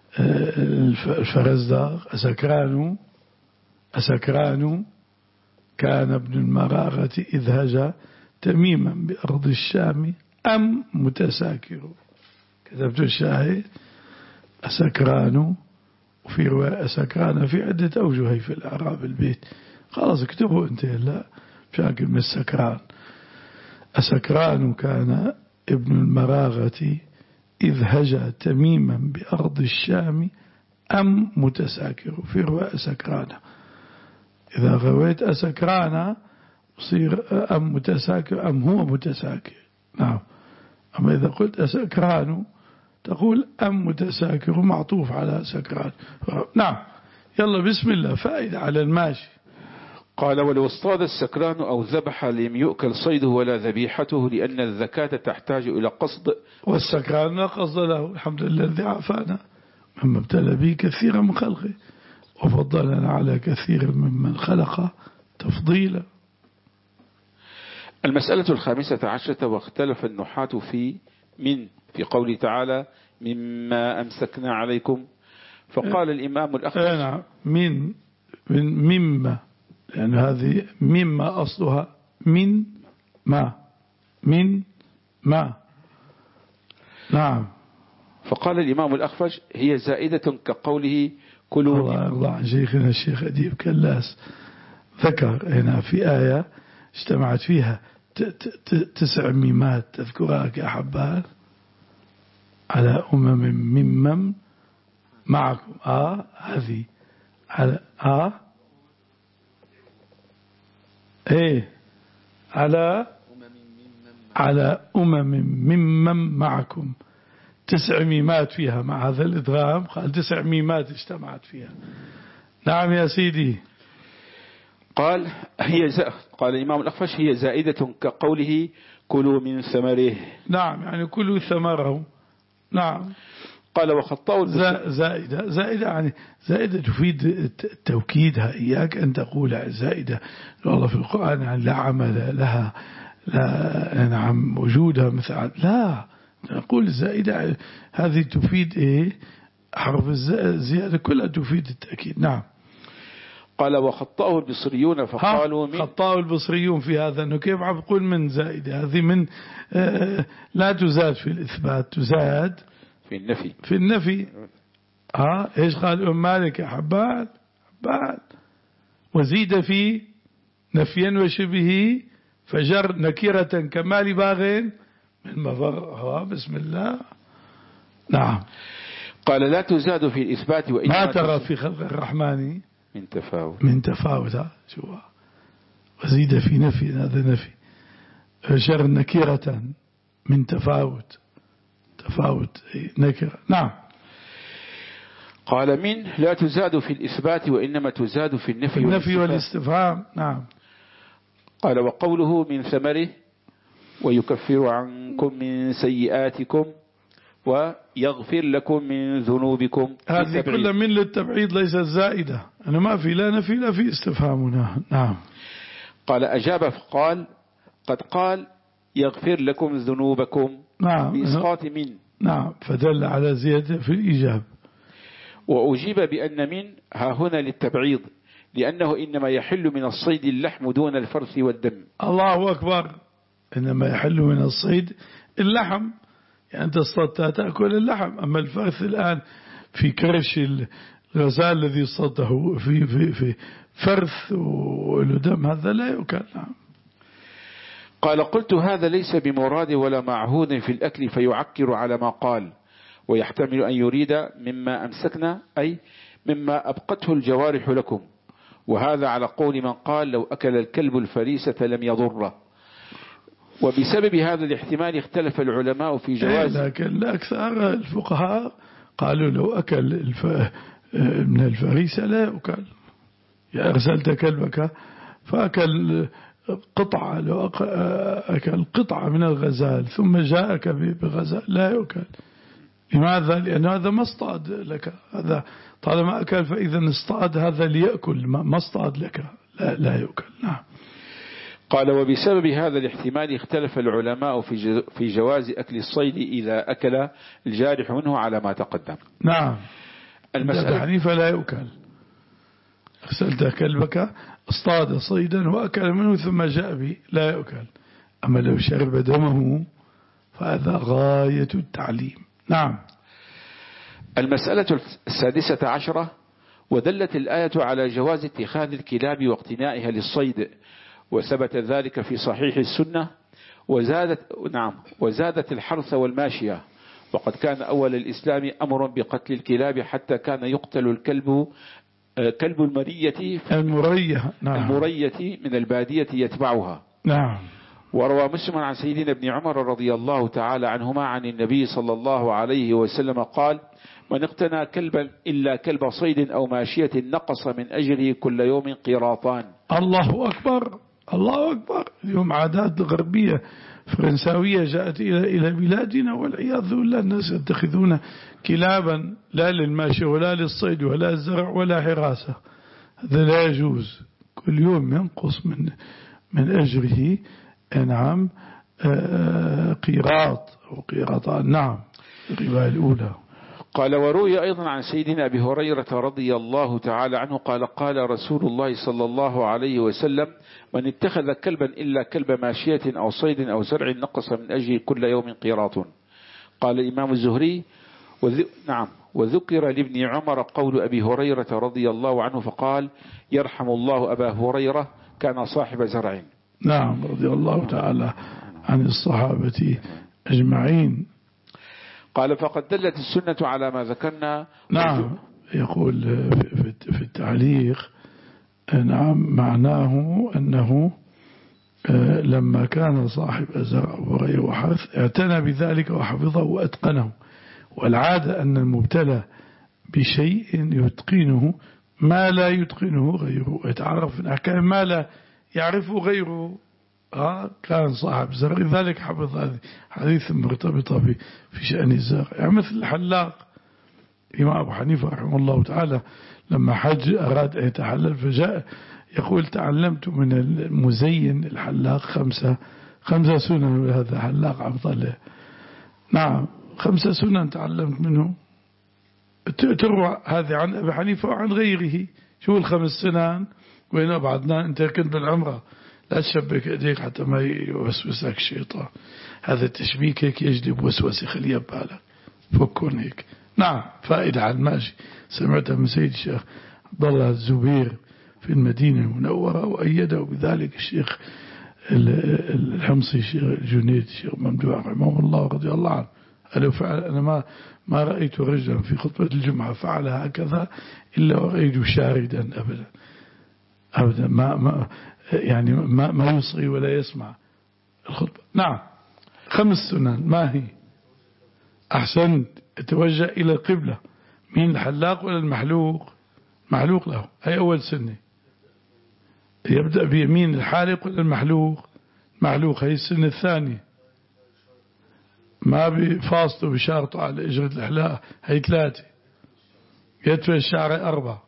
الفرزدق؟ أسكران أسكران كان ابن المراغة إذ هجا تميما بأرض الشام أم متساكر. كتبت الشاهد أسكران، وفي رواية أسكران في عدة أوجه في الأعراب البيت. خلاص اكتبوا أنت لا شاكل من السكران. أسكران كان ابن المراغة إذ هجا تميما بأرض الشام أم متساكر، في رواية أسكران. إذا غويت أسكران يصير أم متساكر أم هو متساكر. نعم. أما إذا قلت أسكران تقول أم متساكر معطوف على سكران. نعم. يلا بسم الله. فائدة على الماشي. قال ولو اصطاد السكران أو ذبح لم يؤكل صيده ولا ذبيحته لأن الزكاة تحتاج إلى قصد، والسكران لا قصد له. الحمد لله الذي عافانا مما ابتلى به كثيرا من خلقه وفضلنا على كثير ممن خلق تفضيلا. المسألة الخامسة عشرة واختلف النحاة في من في قوله تعالى مما أمسكنا عليكم، فقال الإمام الأخفش نعم من من مما، لأن يعني هذه مما أصلها من ما من ما. نعم. فقال الإمام الأخفش هي زائدة كقوله كلوا. الله الله عن شيخنا الشيخ أديب كلاس ذكر هنا في آية اجتمعت فيها تسع ميمات تذكرها كأحبان على أمم ممن معكم. آه هذه على آه ايه على على أمم ممن معكم. تسع ميمات فيها مع هذا الإدغام، قال تسع ميمات اجتمعت فيها. نعم يا سيدي. قال هي ز... قال الإمام الأخفش هي زائدة كقوله كلوا من ثمره. نعم يعني كلوا ثمره. نعم. قال وخطاء زائدة زائدة يعني زائدة تفيد توكيدها، إياك أن تقول زائدة والله في القرآن يعني لا عمل لها لا نعم وجودها مثل لا نقول زائدة هذه تفيد إيه حرف الزيادة كلها تفيد التأكيد. نعم. قال وخطأه البصريون فقالوا من خطأه البصريون في هذا أنه كيف عم يقول من زائدة، هذه من آه لا تزاد في الإثبات، تزاد في النفي. في النفي. ها ايش قال ام مالك يا حبان حبان وزيد في نفيا وشبهه فجر نكرة كمال باغ من مفر. بسم الله. نعم. قال لا تزاد في الإثبات وإنما ما ترى في خلق الرحمن من تفاوت من تفاوت شو وزيد في نفي هذا نفي شر نكرة من تفاوت تفاوت نكرة. نعم. قال من لا تزاد في الإثبات وإنما تزاد في النفي, النفي والاستفهام. نعم. قال وقوله من ثمره ويكفر عنكم من سيئاتكم ويغفر لكم من ذنوبكم. هذه كل من للتبعيد ليست زائدة. أنا ما في لا نفي لا في استفهامنا. نعم. قال أجاب فقال قد قال يغفر لكم ذنوبكم. نعم. بإسقاط من. نعم. فدل على زيادة في الإجابة. وأجيب بأن من ها هنا للتبعيض لأنه إنما يحل من الصيد اللحم دون الفرث والدم. الله أكبر. إنما يحل من الصيد اللحم، يعني أنت اصطدت تأكل اللحم. أما الفرث الآن في كرش الغزال الذي اصطده في, في, في فرث ولدم هذا لا يؤكل. نعم. قال قلت هذا ليس بمراد ولا معهود في الأكل فيعكر على ما قال، ويحتمل أن يريد مما أمسكنا أي مما أبقته الجوارح لكم، وهذا على قول من قال لو أكل الكلب الفريسة لم يضره. وبسبب هذا الاحتمال اختلف العلماء في جواز. لكن أكثر الفقهاء قالوا لو أكل الف... من الفريسة لا يؤكل. يا أرسلت كلبك فأكل قطعة، لو أكل قطعة من الغزال ثم جاءك بغزال لا يؤكل. لماذا؟ لأن هذا ما اصطاد لك، هذا طالما أكل فإذا اصطاد هذا ليأكل، ما اصطاد لك لا, لا يؤكل. نعم. قال وبسبب هذا الاحتمال اختلف العلماء في في جواز أكل الصيد إذا أكل الجارح منه على ما تقدم. نعم. المسألة حنيفة لا يؤكل. أرسلت كلبك اصطاد صيدا وأكل منه ثم جاء به لا يؤكل. أما لو شرب دمه فهذا غاية التعليم. نعم. المسألة السادسة عشرة ودلت الآية على جواز اتخاذ الكلاب واقتنائها للصيد، وثبت ذلك في صحيح السنة، وزادت نعم وزادت الحرث والماشية، وقد كان أول الإسلام أمر بقتل الكلاب حتى كان يقتل الكلب كلب المرية المرية نعم المرية من البادية يتبعها. نعم. وروى مسلم عن سيدنا ابن عمر رضي الله تعالى عنهما عن النبي صلى الله عليه وسلم قال من اقتنى كلبا إلا كلب صيد أو ماشية نقص من أجره كل يوم قيراطان. الله أكبر. الله أكبر. اليوم عادات غربية فرنساوية جاءت إلى إلى بلادنا والعياذ بالله. الناس يتخذون كلابا لا للماشي ولا للصيد ولا الزرع ولا حراسة. هذا لا يجوز. كل يوم ينقص من من أجره نعم قيراط أو قيراطان. نعم. الرواية الأولى. قال وروي أيضا عن سيدنا أبي هريرة رضي الله تعالى عنه قال قال رسول الله صلى الله عليه وسلم من اتخذ كلبا إلا كلب ماشية أو صيد أو زرع نقص من أجل كل يوم قيراط. قال الإمام الزهري وذ... نعم وذكر لابن عمر قول أبي هريرة رضي الله عنه فقال يرحم الله أبا هريرة كان صاحب زرع. نعم. رضي الله تعالى عن الصحابة أجمعين. قال فقد دلت السنة على ما ذكرنا. نعم. يقول في التعليق نعم معناه أنه لما كان صاحب زرع وغير وحرث اعتنى بذلك وحفظه وأتقنه. والعادة أن المبتلى بشيء يتقنه ما لا يتقنه غيره، يتعرف من أحكام ما لا يعرفه غيره. آه كان صاحب زرع ذلك حفظ. هذه حديث مرتبطة في شأن الزرع. يعني مثل الحلاق الإمام أبو حنيفة رحمه الله تعالى لما حج أراد أن يتحلل فجاء يقول تعلمت من المزين الحلاق خمسة خمسة سنن. هذا حلاق عبد الله. نعم. خمسة سنن تعلمت منه. تروى هذه عن أبي حنيفة وعن غيره. شو الخمس سنن؟ وين بعدنا أنت كنت بالعمرة لا تشبك ايديك حتى ما يوسوسك الشيطان. هذا التشبيك هيك يجلب وسوسة خليه ببالك فكون هيك. نعم. فائدة عن ماشي سمعتها من سيد الشيخ عبد الله الزبير في المدينة المنورة وأيده بذلك الشيخ الحمصي الشيخ الجنيد الشيخ ممدوح رحمه الله رضي الله عنه. أنا فعل أنا ما ما رأيت رجلا في خطبة الجمعة فعل هكذا إلا ورأيت شاردا أبدا أبدا ما ما يعني ما ما يصغي ولا يسمع الخطبة. نعم. خمس سنن ما هي؟ أحسنت. يتوجه إلى القبلة. مين الحلاق ولا المحلوق؟ محلوق له. هي أول سنة. يبدأ بيمين الحالق ولا المحلوق؟ محلوق. هي السنة الثانية. ما بفاصله بشارطه على إجرة الإحلاق. هي ثلاثة. يدفع الشعر أربعة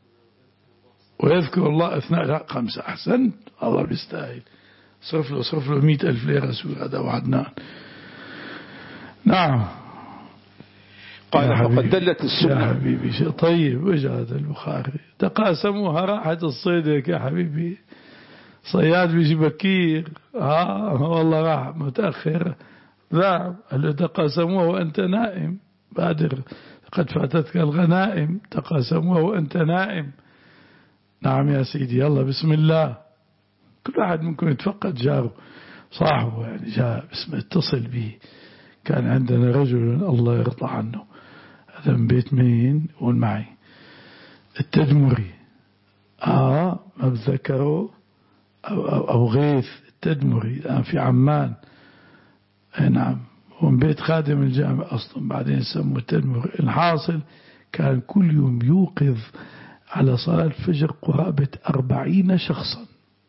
ويذكر الله أثناء خمسة. أحسنت. الله بيستاهل. صرف له صرف له مئة ألف ليرة سوى هذا وعدنان. نعم. قال فقد دلت السنة. يا حبيبي شيء طيب. وجاء البخاري تقاسموها راحت الصيدك يا حبيبي. صياد بيجي بكير. آه والله راح متأخر ذهب. قال تقاسموها وأنت نائم. بادر قد فاتتك الغنائم. تقاسموها وأنت نائم. نعم يا سيدي. يلا بسم الله. كل واحد منكم يتفقد جاره صاحبه يعني جاء باسمه اتصل به. كان عندنا رجل الله يرضى عنه هذا من بيت مين قول معي التدمري. آه ما بتذكره أو, أو, أو غيث التدمري الآن في عمان. نعم. هو من بيت خادم الجامع أصلا بعدين سموه التدمري. الحاصل كان كل يوم يوقظ على صلاة الفجر قرابة أربعين شخصا.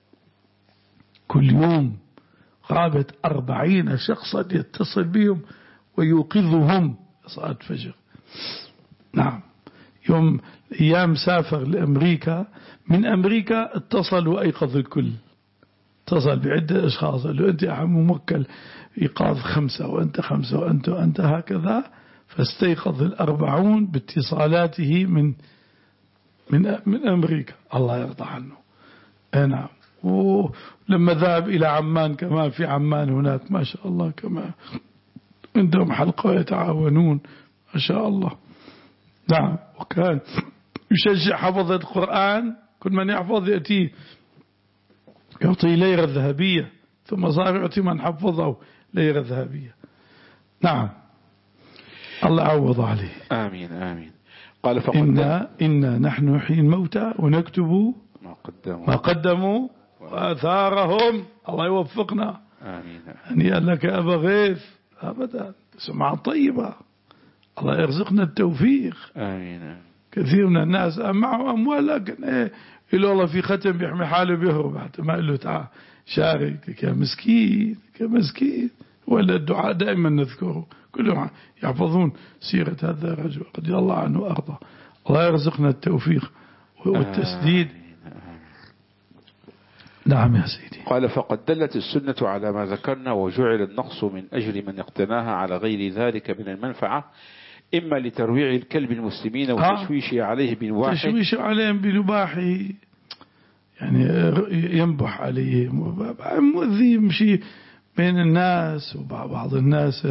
كل يوم قرابة أربعين شخصا يتصل بهم ويوقظهم صلاة الفجر. نعم. يوم أيام سافر لأمريكا من أمريكا اتصل وأيقظ الكل. اتصل بعدة أشخاص قال له أنت يا عم موكل إيقاظ خمسة وأنت خمسة وأنت وأنت هكذا. فاستيقظ الأربعون باتصالاته من من من أمريكا الله يرضى عنه. نعم. ولما ذهب إلى عمان كمان في عمان هناك ما شاء الله كمان عندهم حلقة يتعاونون ما شاء الله. نعم. وكان يشجع حفظ القرآن. كل من يحفظ يأتيه يعطي ليرة ذهبية ثم صار يعطي من حفظه ليرة ذهبية. نعم. الله عوض عليه. آمين آمين. قال فقد إنا, إنا نحن نحيي الموتى ونكتب ما قدموا, ما قدموا وآثارهم. الله يوفقنا. آمين. هنيئا لك يا أبا غيث. أبدا سمعة طيبة. الله يرزقنا التوفيق. آمين. كثير من الناس معه أموال لكن إيه يقول الله في ختم بيحمي حاله بيهرب حتى ما يقول له تعال شارك يا مسكين يا مسكين. ولا الدعاء دائما نذكره. كلهم يحفظون سيرة هذا الرجل رضي الله عنه وأرضاه. الله يرزقنا التوفيق والتسديد. نعم يا سيدي. قال فقد دلت السنة على ما ذكرنا وجعل النقص من أجل من اقتناها على غير ذلك من المنفعة إما لترويع الكلب المسلمين وتشويش آه. عليه بنباحه تشويش عليهم بنباحه يعني ينبح عليه مؤذي يمشي بين الناس. وبعض الناس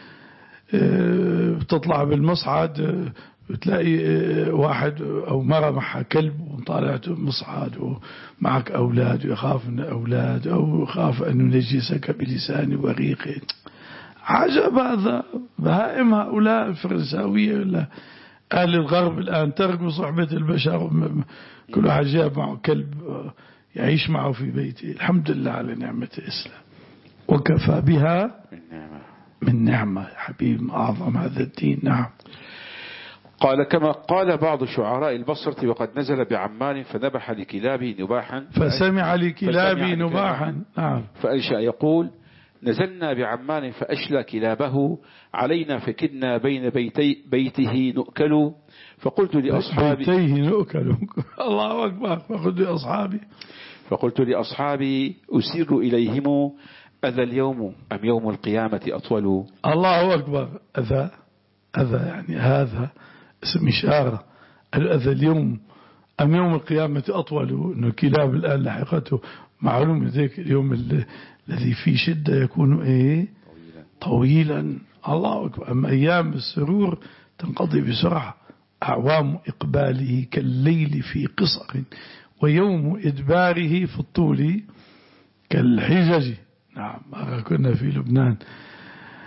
بتطلع بالمصعد بتلاقي واحد أو مرة معها كلب وطالعت مصعد ومعك أولاد ويخاف من أولاد أو يخاف أن ينجسك بلسان وريقه. عجب هذا. بهائم هؤلاء الفرنساوية ولا أهل الغرب الآن تركوا صحبة البشر. كل واحد جاب معه كلب يعيش معه في بيته. الحمد لله على نعمة الإسلام وكفى بها من نعمة يا حبيب أعظم هذا الدين. نعم. قال كما قال بعض شعراء البصرة وقد نزل بعمان فنبح لكلابه نباحا فسمع لكلابه نباحا. نعم. فأنشأ يقول نزلنا بعمان فأشلى كلابه علينا فكدنا بين بيتي بيته نؤكل فقلت لأصحابي بيتيه نؤكل. الله أكبر. فقلت لأصحابي فقلت لأصحابي أسير إليهم أذى اليوم أم يوم القيامة أطول. الله أكبر. أذى أذى يعني هذا اسم إشارة. الأذى اليوم أم يوم القيامة أطول. إنه الكلاب الآن لحقته معلوم ذلك اليوم الذي فيه شدة يكون إيه طويلا. الله أكبر. أما أيام السرور تنقضي بسرعة. أعوام إقباله كالليل في قصر ويوم إدباره في الطول كالحجج. نعم. كنا في لبنان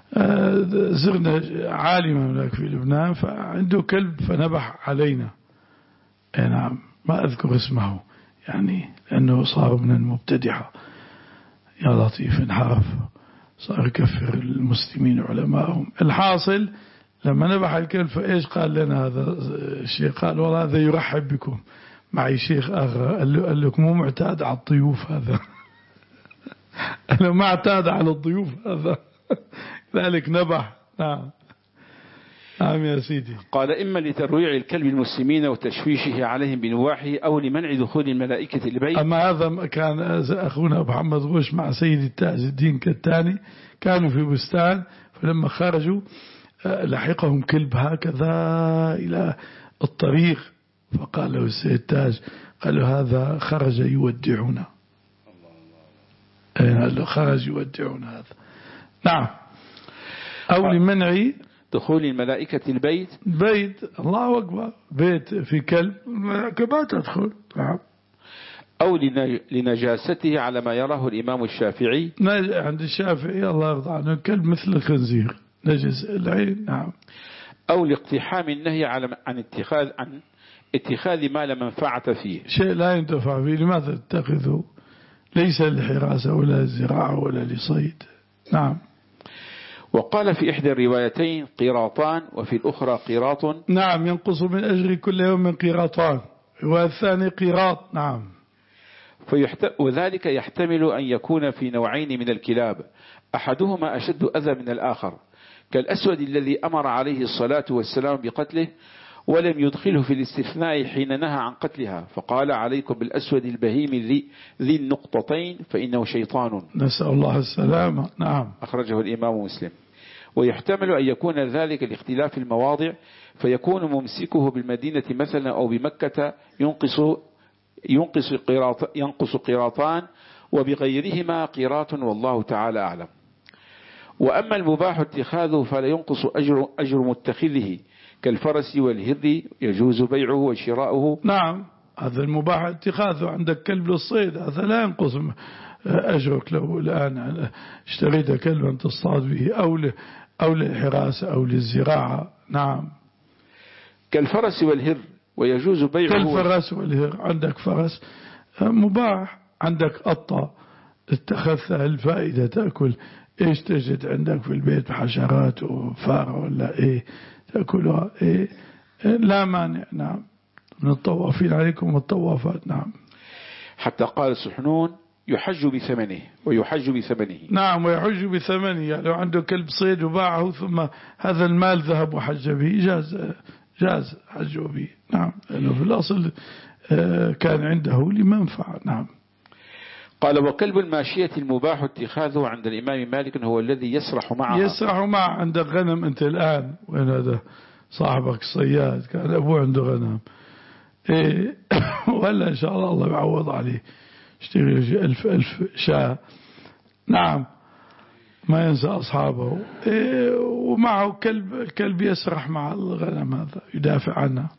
زرنا عالم هناك في لبنان فعنده كلب فنبح علينا. نعم ما أذكر اسمه يعني لأنه صار من المبتدعة يا لطيف انحرف صار يكفر المسلمين وعلمائهم. الحاصل لما نبح الكلب فإيش قال لنا هذا الشيخ؟ قال والله هذا يرحب بكم. معي شيخ آخر قال له قال لك مو معتاد على الضيوف هذا أنا ما اعتاد على الضيوف هذا ذلك نبح. نعم نعم يا سيدي. قال إما لترويع الكلب المسلمين وتشويشه عليهم بنواحه أو لمنع دخول الملائكة البيت. أما هذا كان أخونا محمد غوش مع سيد التاج الدين كالتاني كانوا في بستان فلما خرجوا لحقهم كلب هكذا إلى الطريق فقال له السيد التاج قال له هذا خرج يودعنا. قال له خرج يودعنا هذا. نعم. أو لمنع دخول الملائكة البيت. بيت الله أكبر بيت في كلب الملائكة ما تدخل. نعم. أو لنجاسته على ما يراه الإمام الشافعي. عند الشافعي الله يرضى عنه الكلب مثل الخنزير نجس العين. نعم. أو لاقتحام النهي على عن اتخاذ عن اتخاذ ما لا منفعة فيه. شيء لا ينتفع فيه لماذا تتخذه؟ ليس للحراسة ولا للزراعة ولا لصيد. نعم. وقال في إحدى الروايتين قيراطان وفي الأخرى قيراط. نعم ينقص من أجر كل يوم من قيراطان والثاني قيراط. نعم. فيحت... وذلك يحتمل أن يكون في نوعين من الكلاب أحدهما أشد أذى من الآخر كالأسود الذي أمر عليه الصلاة والسلام بقتله ولم يدخله في الاستثناء حين نهى عن قتلها فقال عليكم بالأسود البهيم ذي, ذي النقطتين فإنه شيطان. نسأل الله السلامة. نعم. أخرجه الإمام مسلم. ويحتمل أن يكون ذلك لاختلاف المواضع فيكون ممسكه بالمدينة مثلا أو بمكة ينقص ينقص قيراط ينقص قيراطان وبغيرهما قيراط والله تعالى أعلم. وأما المباح اتخاذه فلا ينقص أجر, أجر متخذه كالفرس والهر يجوز بيعه وشراؤه. نعم هذا المباح اتخاذه. عندك كلب للصيد هذا لا ينقص أجرك لو الآن اشتريت كلبا تصطاد به أو أو للحراسة أو للزراعة. نعم. كالفرس والهر ويجوز بيعه. كالفرس والهر عندك فرس مباح عندك قطة اتخذتها الفائدة تأكل ايش تجد عندك في البيت حشرات وفارة ولا ايه تأكلها ايه لا مانع. نعم. من الطوافين عليكم والطوافات. نعم. حتى قال سحنون يحج بثمنه ويحج بثمنه. نعم ويحج بثمنه يعني لو عنده كلب صيد وباعه ثم هذا المال ذهب وحج به جاز جاز حجه به. نعم لأنه في الأصل كان عنده لمنفعة. نعم. قال وكلب الماشية المباح اتخاذه عند الإمام مالك هو الذي يسرح معها. يسرح معه. عندك غنم أنت الآن وين هذا صاحبك صياد كان أبوه عنده غنم إيه ولا إن شاء الله الله يعوض عليه اشتري ألف ألف شاة. نعم ما ينسى أصحابه إيه ومعه كلب الكلب يسرح مع الغنم هذا يدافع عنها.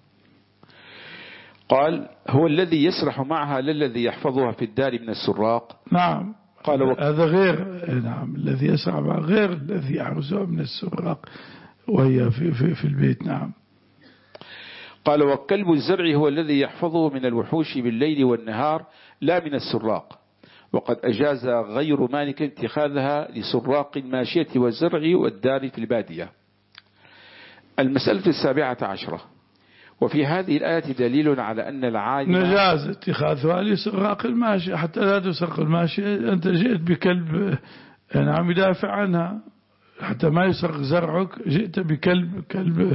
قال هو الذي يسرح معها للذي يحفظها في الدار من السراق. نعم. قال وك... هذا غير. نعم الذي يسرح معها غير الذي يحفظها من السراق وهي في, في, في البيت. نعم. قال وكلب الزرع هو الذي يحفظه من الوحوش بالليل والنهار لا من السراق وقد أجاز غير مالك اتخاذها لسراق الماشية والزرع والدار في البادية. المسألة السابعة عشرة. وفي هذه الآية دليل على أن العالم نجاز اتخاذها لسراق الماشية حتى لا تسرق الماشية. أنت جئت بكلب نعم يدافع عنها حتى ما يسرق زرعك جئت بكلب كلب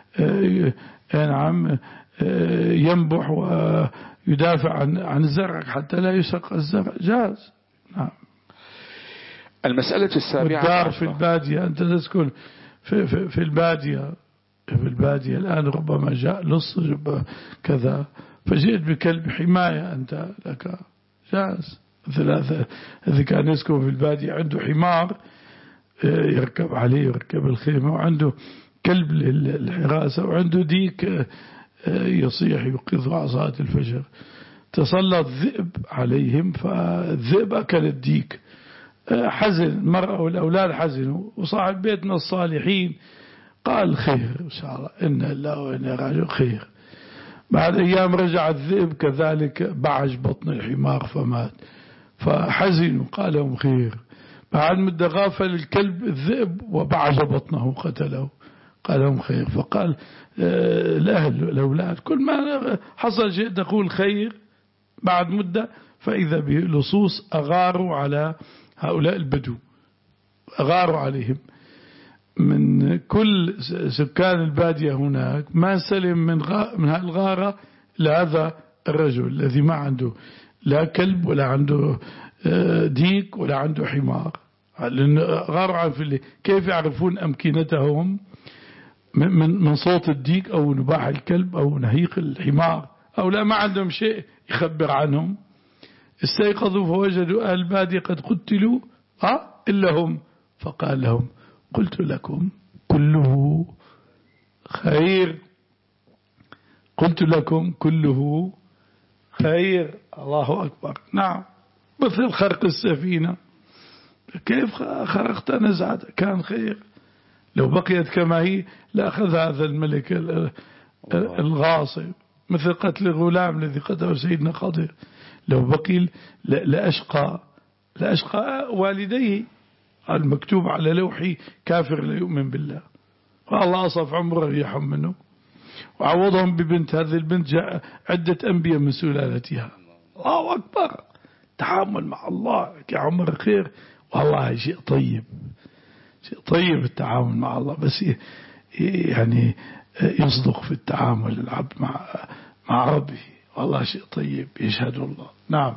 نعم ينبح ويدافع عن عن زرعك حتى لا يسرق الزرع جاز. نعم. المسألة السابعة الدار في البادية أنت تسكن في, في, في البادية في البادية الآن ربما جاء لص كذا فجئت بكلب حماية أنت لك جاز. ثلاثة إذا كان يسكن في البادية عنده حمار يركب عليه يركب الخيمة وعنده كلب للحراسة وعنده ديك يصيح يوقظ عصاة الفجر تسلط ذئب عليهم فالذئب أكل الديك حزن المرأة والأولاد حزنوا، وصاحب بيت من الصالحين قال خير إن شاء الله، إن الله وإنا راجعون خير. بعد أيام رجع الذئب كذلك بعج بطن الحمار فمات، فحزنوا قال لهم خير. بعد مدة غافل الكلب الذئب وبعج بطنه قتله، قال لهم خير. فقال الأهل الأولاد كل ما حصل شيء تقول خير. بعد مدة فإذا به لصوص أغاروا على هؤلاء البدو، أغاروا عليهم. من كل سكان البادية هناك ما سلم من من هالغارة لهذا الرجل الذي ما عنده لا كلب ولا عنده ديك ولا عنده حمار، لأن غاروا عن في كيف يعرفون أمكنتهم من من صوت الديك أو نباح الكلب أو نهيق الحمار، أو لا ما عندهم شيء يخبر عنهم. استيقظوا فوجدوا أهل البادية قد قتلوا أه إلا هم، فقال لهم قلت لكم كله خير، قلت لكم كله خير. الله أكبر. نعم، مثل خرق السفينة، كيف خرقت نزعت كان خير، لو بقيت كما هي لأخذ هذا الملك الغاصب. مثل قتل الغلام الذي قتله سيدنا خضر، لو بقي لأشقى لأشقى والديه، المكتوب على لوحي كافر لا يؤمن بالله، فالله أصف عمره يرحم منه وعوضهم ببنت. هذه البنت جاء عدة أنبياء من سلالتها. الله أكبر. تعامل مع الله كعمر خير، والله شيء طيب، شيء طيب التعامل مع الله، بس يعني يصدق في التعامل العبد مع مع ربه، والله شيء طيب يشهد الله. نعم.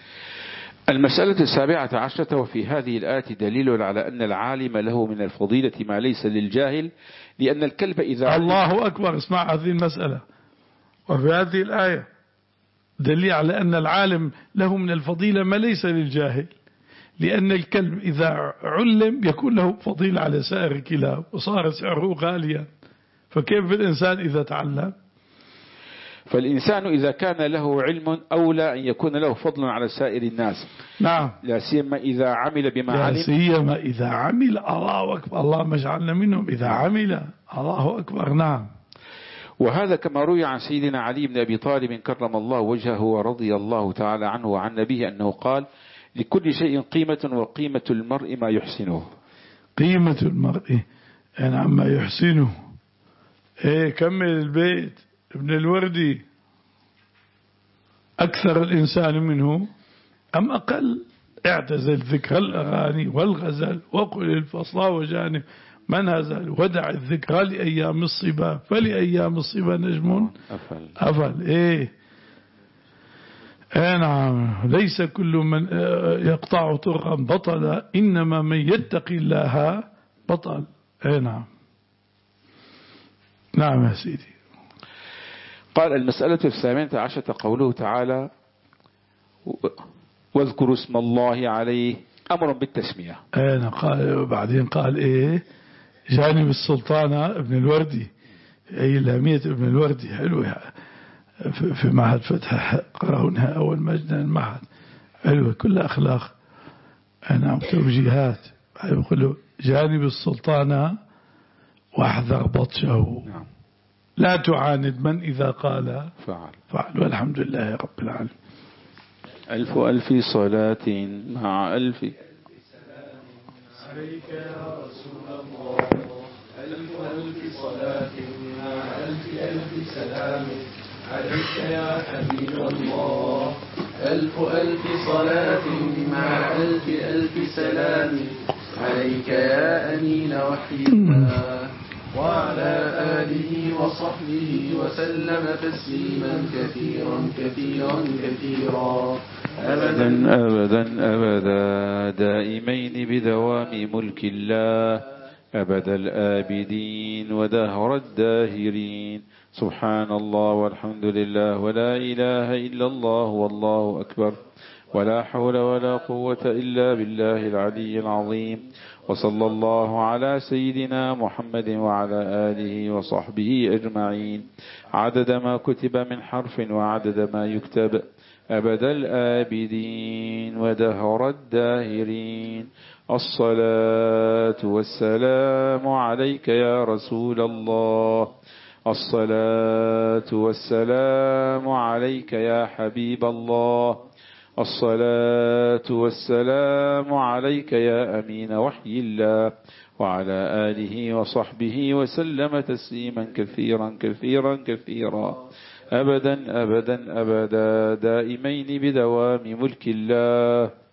المسألة السابعة عشرة. وفي هذه الآية دليل على أن العالم له من الفضيلة ما ليس للجاهل، لأن الكلب إذا الله أكبر. اسمع هذه المسألة. وفي هذه الآية دليل على أن العالم له من الفضيلة ما ليس للجاهل، لأن الكلب إذا علم يكون له فضيلة على سائر الكلاب وصار سعره غاليا، فكيف الإنسان إذا تعلم؟ فالإنسان إذا كان له علم أولى أن يكون له فضل على سائر الناس. نعم. لا سيما إذا عمل بما علم. لا سيما إذا عمل. الله أكبر. الله ما جعلنا منهم إذا عمل. الله أكبر. نعم. وهذا كما روي عن سيدنا علي بن أبي طالب كرم الله وجهه ورضي الله تعالى عنه وعن نبيه أنه قال: لكل شيء قيمة، وقيمة المرء ما يحسنه. قيمة المرء يعني ما يحسنه. ايه كمل البيت. ابن الوردي أكثر الإنسان منه أم أقل؟ اعتزل ذكر الأغاني والغزل وقل الفصلى وجانب من هزل، ودع الذكرى لأيام الصبا، فلأيام الصبا نجم أفل, أفل. إيه اي نعم. ليس كل من يقطع طرقا بطل، إنما من يتقي الله بطل. اي نعم. نعم يا سيدي. قال: المسألة الثامنة عشرة قوله تعالى: واذكروا اسم الله عليه، أمر بالتسمية. اي قال. بعدين قال ايه؟ جانب السلطانة ابن الوردي، اي لامية ابن الوردي. حلوة في معهد فتح، قرأونها أول مجنى المعهد. حلوة كل أخلاق. نعم. توجيهات. يقولوا جانب السلطانة واحذر بطشه. نعم. لا تعاند من إذا قال فعل فعل. والحمد لله رب العالمين. ألف ألف صلاة مع ألف عليك يا رسول الله، ألف ألف صلاة مع ألف ألف سلام عليك يا حبيب الله، ألف ألف صلاة مع ألف ألف سلام عليك يا أمين وحي الله، وعلى آله وصحبه وسلم تسليما كثيرا كثيرا كثيرا أبدا أبدا أبدا دائمين بدوام ملك الله، أبد الآبدين ودهر الداهرين. سبحان الله والحمد لله ولا إله إلا الله والله أكبر، ولا حول ولا قوة إلا بالله العلي العظيم. وصلى الله على سيدنا محمد وعلى آله وصحبه أجمعين، عدد ما كتب من حرف وعدد ما يكتب، أبد الآبدين ودهر الداهرين. الصلاة والسلام عليك يا رسول الله. الصلاة والسلام عليك يا حبيب الله. الصلاة والسلام عليك يا أمين وحي الله، وعلى آله وصحبه وسلم تسليما كثيرا كثيرا كثيرا أبدا أبدا أبدا دائمين بدوام ملك الله.